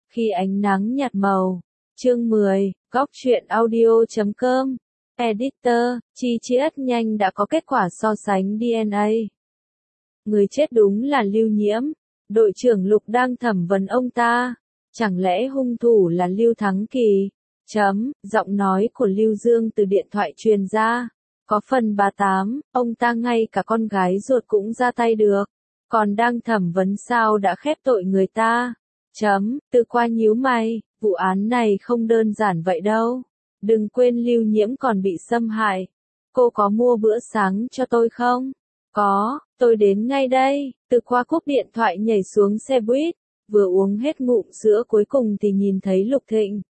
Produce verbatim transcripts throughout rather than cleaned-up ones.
Khi ánh nắng nhạt màu. Chương mười, góc truyện audio chấm com. Editor, Chi Chiết nhanh đã có kết quả so sánh đê en a. Người chết đúng là Lưu Nhiễm. Đội trưởng Lục đang thẩm vấn ông ta. Chẳng lẽ hung thủ là Lưu Thắng Kỳ? Chấm, giọng nói của Lưu Dương từ điện thoại truyền ra. Có phần bà Tám, ông ta ngay cả con gái ruột cũng ra tay được. Còn đang thẩm vấn sao đã khép tội người ta? Chấm, Từ Qua nhíu mày, vụ án này không đơn giản vậy đâu. Đừng quên Lưu Nhiễm còn bị xâm hại. Cô có mua bữa sáng cho tôi không? Có, tôi đến ngay đây. Từ Qua cúp điện thoại nhảy xuống xe buýt, vừa uống hết ngụm sữa cuối cùng thì nhìn thấy Lục Thịnh.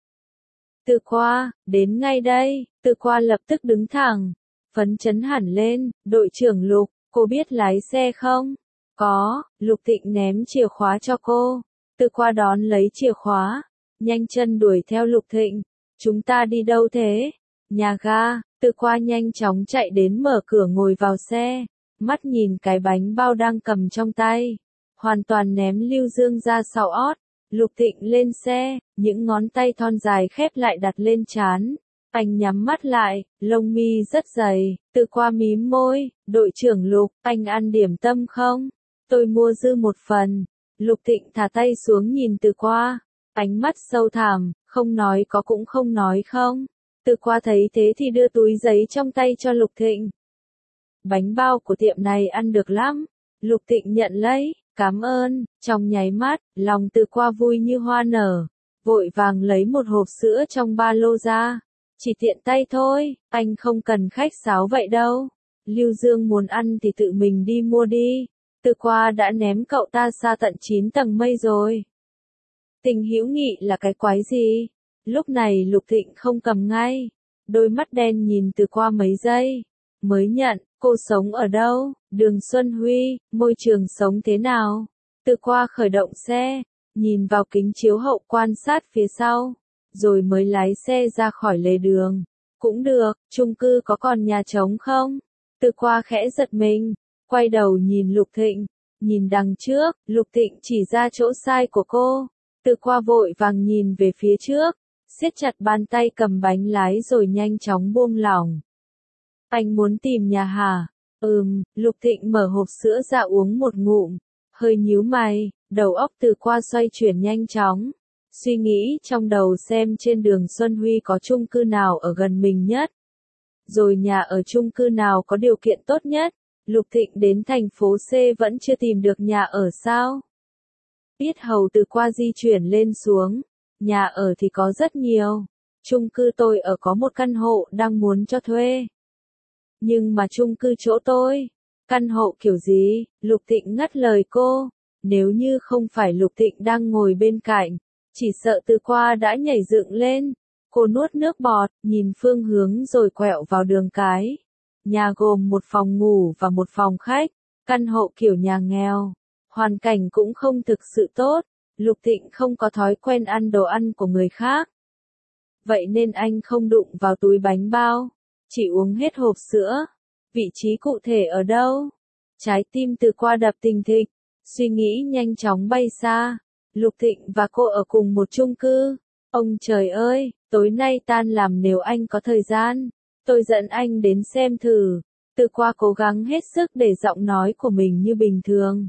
Từ Qua, đến ngay đây. Từ Qua lập tức đứng thẳng, phấn chấn hẳn lên. Đội trưởng Lục, cô biết lái xe không? Có. Lục Thịnh ném chìa khóa cho cô. Từ Qua đón lấy chìa khóa, nhanh chân đuổi theo Lục Thịnh. Chúng ta đi đâu thế? Nhà ga. Từ Qua nhanh chóng chạy đến mở cửa ngồi vào xe, mắt nhìn cái bánh bao đang cầm trong tay, hoàn toàn ném Lưu Dương ra sau ót. Lục Thịnh lên xe, những ngón tay thon dài khép lại đặt lên trán. Anh nhắm mắt lại, lông mi rất dày. Từ Qua mím môi. Đội trưởng Lục, anh ăn điểm tâm không? Tôi mua dư một phần. Lục Thịnh thả tay xuống nhìn Từ Qua, ánh mắt sâu thẳm, không nói có cũng không nói không. Từ Qua thấy thế thì đưa túi giấy trong tay cho Lục Thịnh. Bánh bao của tiệm này ăn được lắm. Lục Thịnh nhận lấy, cảm ơn. Trong nháy mắt, lòng Từ Qua vui như hoa nở, vội vàng lấy một hộp sữa trong ba lô ra. Chỉ tiện tay thôi, anh không cần khách sáo vậy đâu. Lưu Dương muốn ăn thì tự mình đi mua đi. Từ Qua đã ném cậu ta xa tận chín tầng mây rồi. Tình hữu nghị là cái quái gì? Lúc này Lục Thịnh không cầm ngay. Đôi mắt đen nhìn Từ Qua mấy giây. Mới nhận, cô sống ở đâu? Đường Xuân Huy, môi trường sống thế nào? Từ Qua khởi động xe, nhìn vào kính chiếu hậu quan sát phía sau, rồi mới lái xe ra khỏi lề đường. Cũng được, chung cư có còn nhà trống không? Từ Qua khẽ giật mình, quay đầu nhìn Lục Thịnh, nhìn đằng trước. Lục Thịnh chỉ ra chỗ sai của cô. Từ Qua vội vàng nhìn về phía trước, siết chặt bàn tay cầm bánh lái rồi nhanh chóng buông lỏng. Anh muốn tìm nhà hả? Ừm. Lục Thịnh mở hộp sữa ra uống một ngụm, hơi nhíu mày, đầu óc Từ Qua xoay chuyển nhanh chóng, suy nghĩ trong đầu xem trên đường Xuân Huy có chung cư nào ở gần mình nhất, rồi nhà ở chung cư nào có điều kiện tốt nhất. Lục Thịnh đến thành phố C vẫn chưa tìm được nhà ở sao? Biết hầu Từ Qua di chuyển lên xuống. Nhà ở thì có rất nhiều. Chung cư tôi ở có một căn hộ đang muốn cho thuê. Nhưng mà chung cư chỗ tôi, căn hộ kiểu gì? Lục Thịnh ngắt lời cô. Nếu như không phải Lục Thịnh đang ngồi bên cạnh, chỉ sợ Từ Qua đã nhảy dựng lên. Cô nuốt nước bọt, nhìn phương hướng rồi quẹo vào đường cái. Nhà gồm một phòng ngủ và một phòng khách, căn hộ kiểu nhà nghèo. Hoàn cảnh cũng không thực sự tốt. Lục Thịnh không có thói quen ăn đồ ăn của người khác. Vậy nên anh không đụng vào túi bánh bao, chỉ uống hết hộp sữa. Vị trí cụ thể ở đâu? Trái tim Từ Qua đập thình thịch, suy nghĩ nhanh chóng bay xa. Lục Thịnh và cô ở cùng một chung cư. Ông trời ơi, tối nay tan làm nếu anh có thời gian, tôi dẫn anh đến xem thử. Từ Qua cố gắng hết sức để giọng nói của mình như bình thường.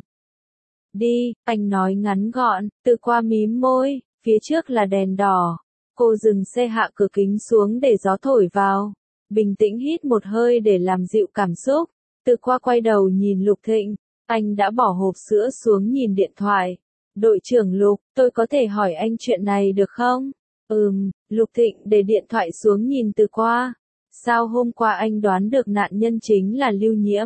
Đi, anh nói ngắn gọn. Từ Qua mím môi, phía trước là đèn đỏ. Cô dừng xe hạ cửa kính xuống để gió thổi vào. Bình tĩnh hít một hơi để làm dịu cảm xúc. Từ Qua quay đầu nhìn Lục Thịnh. Anh đã bỏ hộp sữa xuống nhìn điện thoại. Đội trưởng Lục, tôi có thể hỏi anh chuyện này được không? Ừm. Lục Thịnh để điện thoại xuống nhìn Từ Qua. Sao hôm qua anh đoán được nạn nhân chính là Lưu Nhiễm?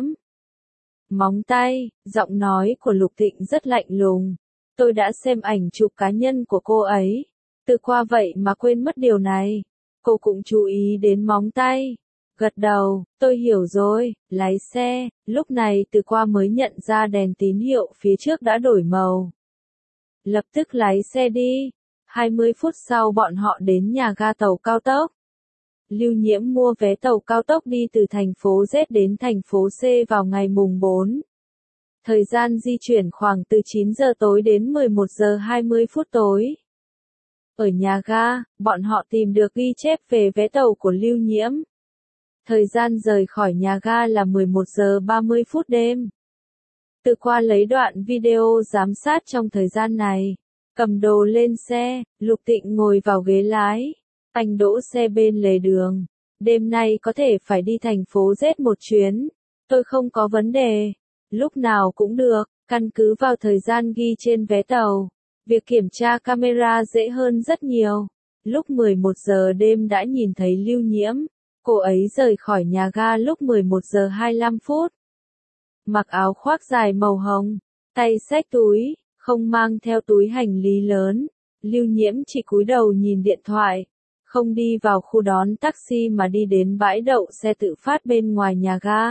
Móng tay. Giọng nói của Lục Thịnh rất lạnh lùng. Tôi đã xem ảnh chụp cá nhân của cô ấy. Từ Qua vậy mà quên mất điều này. Cô cũng chú ý đến móng tay. Gật đầu, tôi hiểu rồi. Lái xe. Lúc này Từ Qua mới nhận ra đèn tín hiệu phía trước đã đổi màu. Lập tức lái xe đi. hai mươi phút sau bọn họ đến nhà ga tàu cao tốc. Lưu Nhiễm mua vé tàu cao tốc đi từ thành phố Z đến thành phố C vào ngày mùng bốn. Thời gian di chuyển khoảng từ chín giờ tối đến mười một giờ hai mươi phút tối. Ở nhà ga, bọn họ tìm được ghi chép về vé tàu của Lưu Nhiễm. Thời gian rời khỏi nhà ga là mười một giờ ba mươi phút đêm. Từ qua lấy đoạn video giám sát trong thời gian này. Cầm đồ lên xe, Lục Tịnh ngồi vào ghế lái. Anh đỗ xe bên lề đường. Đêm nay có thể phải đi thành phố Z một chuyến. Tôi không có vấn đề. Lúc nào cũng được, căn cứ vào thời gian ghi trên vé tàu. Việc kiểm tra camera dễ hơn rất nhiều. Lúc mười một giờ đêm đã nhìn thấy Lưu Nhiễm. Cô ấy rời khỏi nhà ga lúc mười một giờ hai mươi lăm phút. Mặc áo khoác dài màu hồng, tay xách túi, không mang theo túi hành lý lớn. Lưu Nhiễm chỉ cúi đầu nhìn điện thoại, không đi vào khu đón taxi mà đi đến bãi đậu xe tự phát bên ngoài nhà ga.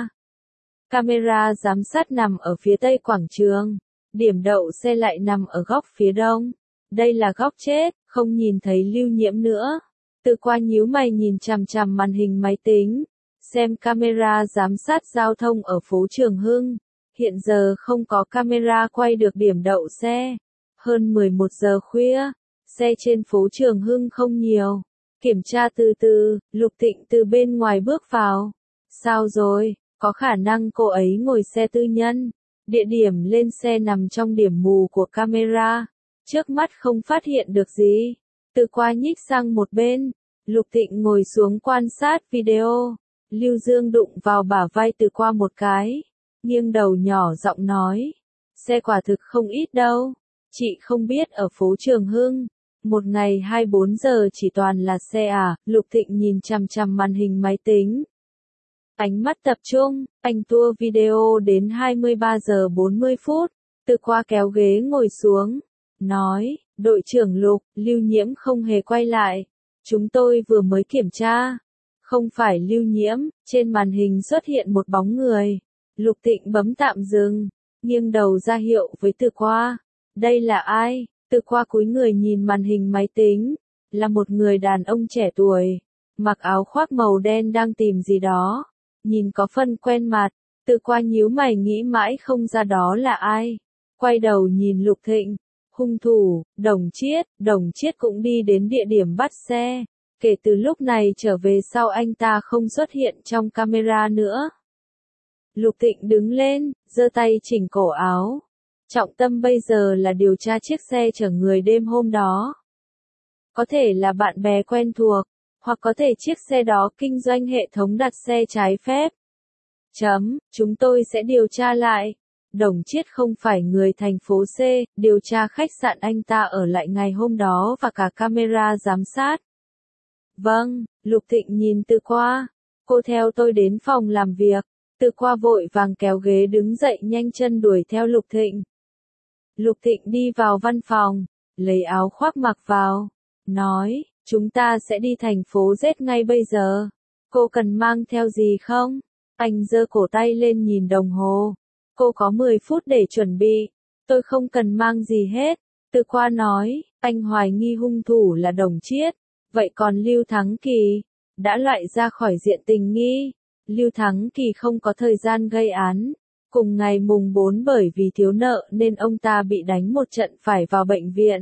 Camera giám sát nằm ở phía tây quảng trường, điểm đậu xe lại nằm ở góc phía đông. Đây là góc chết, không nhìn thấy Lưu Nhiễm nữa. Từ qua nhíu mày nhìn chằm chằm màn hình máy tính, xem camera giám sát giao thông ở phố Trường Hưng. Hiện giờ không có camera quay được điểm đậu xe. Hơn mười một giờ khuya, xe trên phố Trường Hưng không nhiều. Kiểm tra từ từ, Lục Tịnh từ bên ngoài bước vào. Sao rồi, có khả năng cô ấy ngồi xe tư nhân. Địa điểm lên xe nằm trong điểm mù của camera. Trước mắt không phát hiện được gì. Từ qua nhích sang một bên, Lục Tịnh ngồi xuống quan sát video. Lưu Dương đụng vào bả vai Từ qua một cái, nghiêng đầu nhỏ giọng nói. Xe quả thực không ít đâu. Chị không biết ở phố Trường Hưng, một ngày hai mươi bốn giờ chỉ toàn là xe à. Lục Tịnh nhìn chằm chằm màn hình máy tính. Ánh mắt tập trung, anh tua video đến hai mươi ba giờ bốn mươi phút. Từ qua kéo ghế ngồi xuống, nói, đội trưởng Lục, Lưu Nhiễm không hề quay lại. Chúng tôi vừa mới kiểm tra. Không phải Lưu Nhiễm, trên màn hình xuất hiện một bóng người. Lục Tịnh bấm tạm dừng, nghiêng đầu ra hiệu với Từ qua. Đây là ai? Từ qua cúi người nhìn màn hình máy tính. Là một người đàn ông trẻ tuổi, mặc áo khoác màu đen đang tìm gì đó. Nhìn có phần quen mặt, Từ qua nhíu mày nghĩ mãi không ra đó là ai. Quay đầu nhìn Lục Thịnh. Hung thủ, Đồng Chiết, Đồng Chiết cũng đi đến địa điểm bắt xe. Kể từ lúc này trở về sau anh ta không xuất hiện trong camera nữa. Lục Tịnh đứng lên, giơ tay chỉnh cổ áo. Trọng tâm bây giờ là điều tra chiếc xe chở người đêm hôm đó. Có thể là bạn bè quen thuộc, hoặc có thể chiếc xe đó kinh doanh hệ thống đặt xe trái phép. Chấm, chúng tôi sẽ điều tra lại. Đồng Chiết không phải người thành phố C, điều tra khách sạn anh ta ở lại ngày hôm đó và cả camera giám sát. Vâng, Lục Thịnh nhìn Từ qua. Cô theo tôi đến phòng làm việc. Từ qua vội vàng kéo ghế đứng dậy nhanh chân đuổi theo Lục Thịnh. Lục Thịnh đi vào văn phòng, lấy áo khoác mặc vào, nói, chúng ta sẽ đi thành phố Z ngay bây giờ. Cô cần mang theo gì không? Anh giơ cổ tay lên nhìn đồng hồ. Cô có mười phút để chuẩn bị. Tôi không cần mang gì hết. Từ qua nói, anh hoài nghi hung thủ là Đồng Chiết. Vậy còn Lưu Thắng Kỳ? Đã loại ra khỏi diện tình nghi. Lưu Thắng Kỳ không có thời gian gây án. Cùng ngày mùng bốn bởi vì thiếu nợ nên ông ta bị đánh một trận phải vào bệnh viện.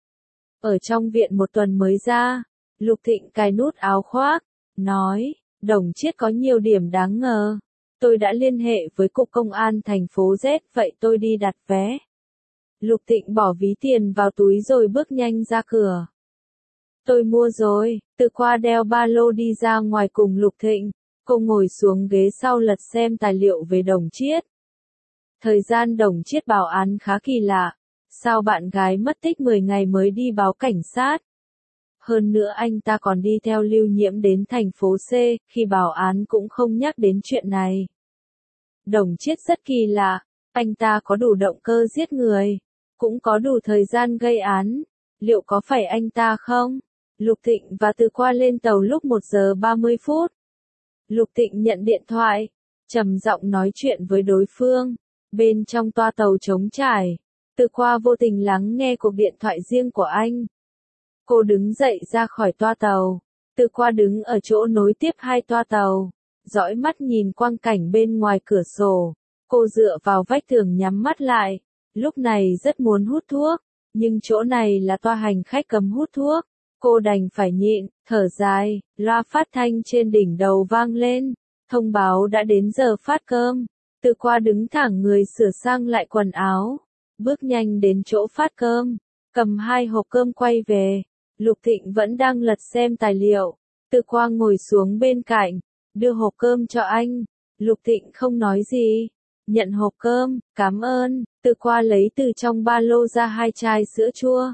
Ở trong viện một tuần mới ra. Lục Thịnh cài nút áo khoác, nói, Đồng Chiết có nhiều điểm đáng ngờ. Tôi đã liên hệ với cục công an thành phố Z, vậy tôi đi đặt vé. Lục Thịnh bỏ ví tiền vào túi rồi bước nhanh ra cửa. Tôi mua rồi. Từ qua đeo ba lô đi ra ngoài cùng Lục Thịnh. Cô ngồi xuống ghế sau lật xem tài liệu về Đồng Chiết. Thời gian Đồng Chiết báo án khá kỳ lạ. Sao bạn gái mất tích mười ngày mới đi báo cảnh sát? Hơn nữa anh ta còn đi theo Lưu Nhiễm đến thành phố C, khi báo án cũng không nhắc đến chuyện này. Đồng Chiết rất kỳ lạ, anh ta có đủ động cơ giết người, cũng có đủ thời gian gây án. Liệu có phải anh ta không? Lục Thịnh và Từ qua lên tàu lúc một giờ ba mươi phút. Lục Thịnh nhận điện thoại, trầm giọng nói chuyện với đối phương. Bên trong toa tàu trống trải, Từ qua vô tình lắng nghe cuộc điện thoại riêng của anh. Cô đứng dậy ra khỏi toa tàu. Từ qua đứng ở chỗ nối tiếp hai toa tàu, dõi mắt nhìn quang cảnh bên ngoài cửa sổ. Cô dựa vào vách tường nhắm mắt lại. Lúc này rất muốn hút thuốc, nhưng chỗ này là toa hành khách cấm hút thuốc. Cô đành phải nhịn, thở dài, loa phát thanh trên đỉnh đầu vang lên, thông báo đã đến giờ phát cơm. Từ Qua đứng thẳng người sửa sang lại quần áo, bước nhanh đến chỗ phát cơm, cầm hai hộp cơm quay về. Lục Thịnh vẫn đang lật xem tài liệu. Từ Qua ngồi xuống bên cạnh, đưa hộp cơm cho anh. Lục Thịnh không nói gì, nhận hộp cơm, cảm ơn. Từ Qua lấy từ trong ba lô ra hai chai sữa chua,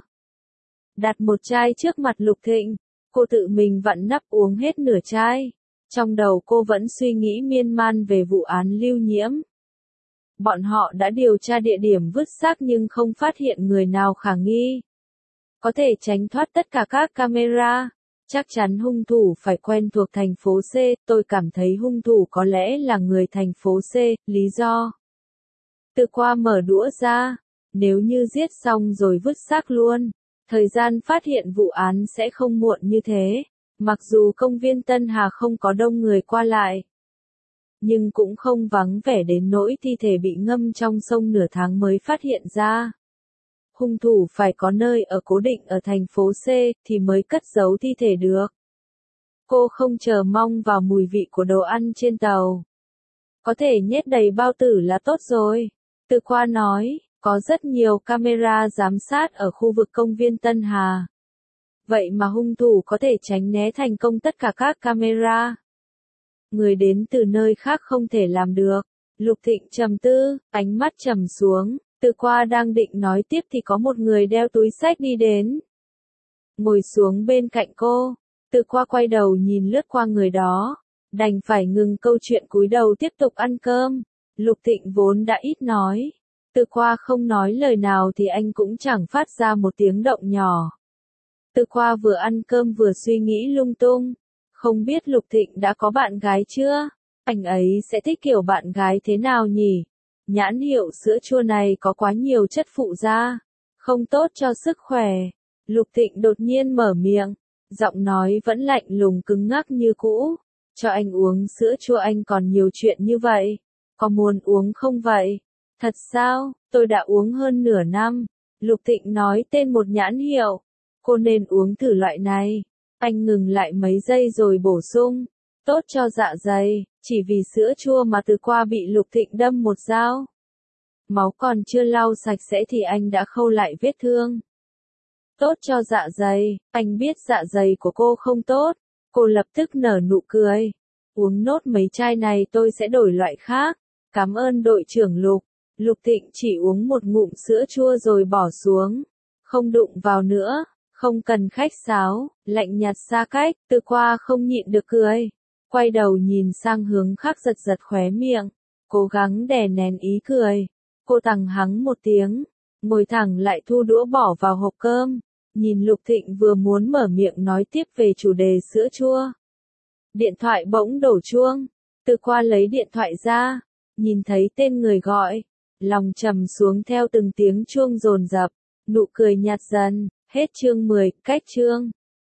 đặt một chai trước mặt Lục Thịnh. Cô tự mình vặn nắp uống hết nửa chai. Trong đầu cô vẫn suy nghĩ miên man về vụ án Lưu Nhiễm. Bọn họ đã điều tra địa điểm vứt xác nhưng không phát hiện người nào khả nghi. Có thể tránh thoát tất cả các camera. Chắc chắn hung thủ phải quen thuộc thành phố C. Tôi cảm thấy hung thủ có lẽ là người thành phố C. Lý do? Từ Qua mở đũa ra. Nếu như giết xong rồi vứt xác luôn, thời gian phát hiện vụ án sẽ không muộn như thế. Mặc dù công viên Tân Hà không có đông người qua lại, nhưng cũng không vắng vẻ đến nỗi thi thể bị ngâm trong sông nửa tháng mới phát hiện ra. Hung thủ phải có nơi ở cố định ở thành phố C thì mới cất giấu thi thể được. Cô không chờ mong vào mùi vị của đồ ăn trên tàu. Có thể nhét đầy bao tử là tốt rồi. Từ Qua nói, có rất nhiều camera giám sát ở khu vực công viên Tân Hà. Vậy mà hung thủ có thể tránh né thành công tất cả các camera. Người đến từ nơi khác không thể làm được. Lục Thịnh trầm tư, ánh mắt trầm xuống. Từ Qua đang định nói tiếp thì có một người đeo túi xách đi đến. Ngồi xuống bên cạnh cô. Từ Qua quay đầu nhìn lướt qua người đó. Đành phải ngừng câu chuyện cúi đầu tiếp tục ăn cơm. Lục Thịnh vốn đã ít nói. Từ Qua không nói lời nào thì anh cũng chẳng phát ra một tiếng động nhỏ. Từ Qua vừa ăn cơm vừa suy nghĩ lung tung. Không biết Lục Thịnh đã có bạn gái chưa? Anh ấy sẽ thích kiểu bạn gái thế nào nhỉ? Nhãn hiệu sữa chua này có quá nhiều chất phụ gia, không tốt cho sức khỏe. Lục Thịnh đột nhiên mở miệng, giọng nói vẫn lạnh lùng cứng ngắc như cũ. Cho anh uống sữa chua anh còn nhiều chuyện như vậy. Có muốn uống không vậy? Thật sao? Tôi đã uống hơn nửa năm. Lục Thịnh nói tên một nhãn hiệu. Cô nên uống thử loại này. Anh ngừng lại mấy giây rồi bổ sung. Tốt cho dạ dày, chỉ vì sữa chua mà Từ Qua bị Lục Thịnh đâm một dao. Máu còn chưa lau sạch sẽ thì anh đã khâu lại vết thương. Tốt cho dạ dày, anh biết dạ dày của cô không tốt. Cô lập tức nở nụ cười. Uống nốt mấy chai này tôi sẽ đổi loại khác. Cảm ơn đội trưởng Lục. Lục Thịnh chỉ uống một ngụm sữa chua rồi bỏ xuống. Không đụng vào nữa, không cần khách sáo, lạnh nhạt xa cách. Từ Qua không nhịn được cười. Quay đầu nhìn sang hướng khác giật giật khóe miệng. Cố gắng đè nén ý cười. Cô tằng hắng một tiếng. Ngồi thẳng lại thu đũa bỏ vào hộp cơm. Nhìn Lục Thịnh vừa muốn mở miệng nói tiếp về chủ đề sữa chua. Điện thoại bỗng đổ chuông. Từ Qua lấy điện thoại ra. Nhìn thấy tên người gọi. Lòng trầm xuống theo từng tiếng chuông dồn dập. Nụ cười nhạt dần. Hết chương mười, cách chương.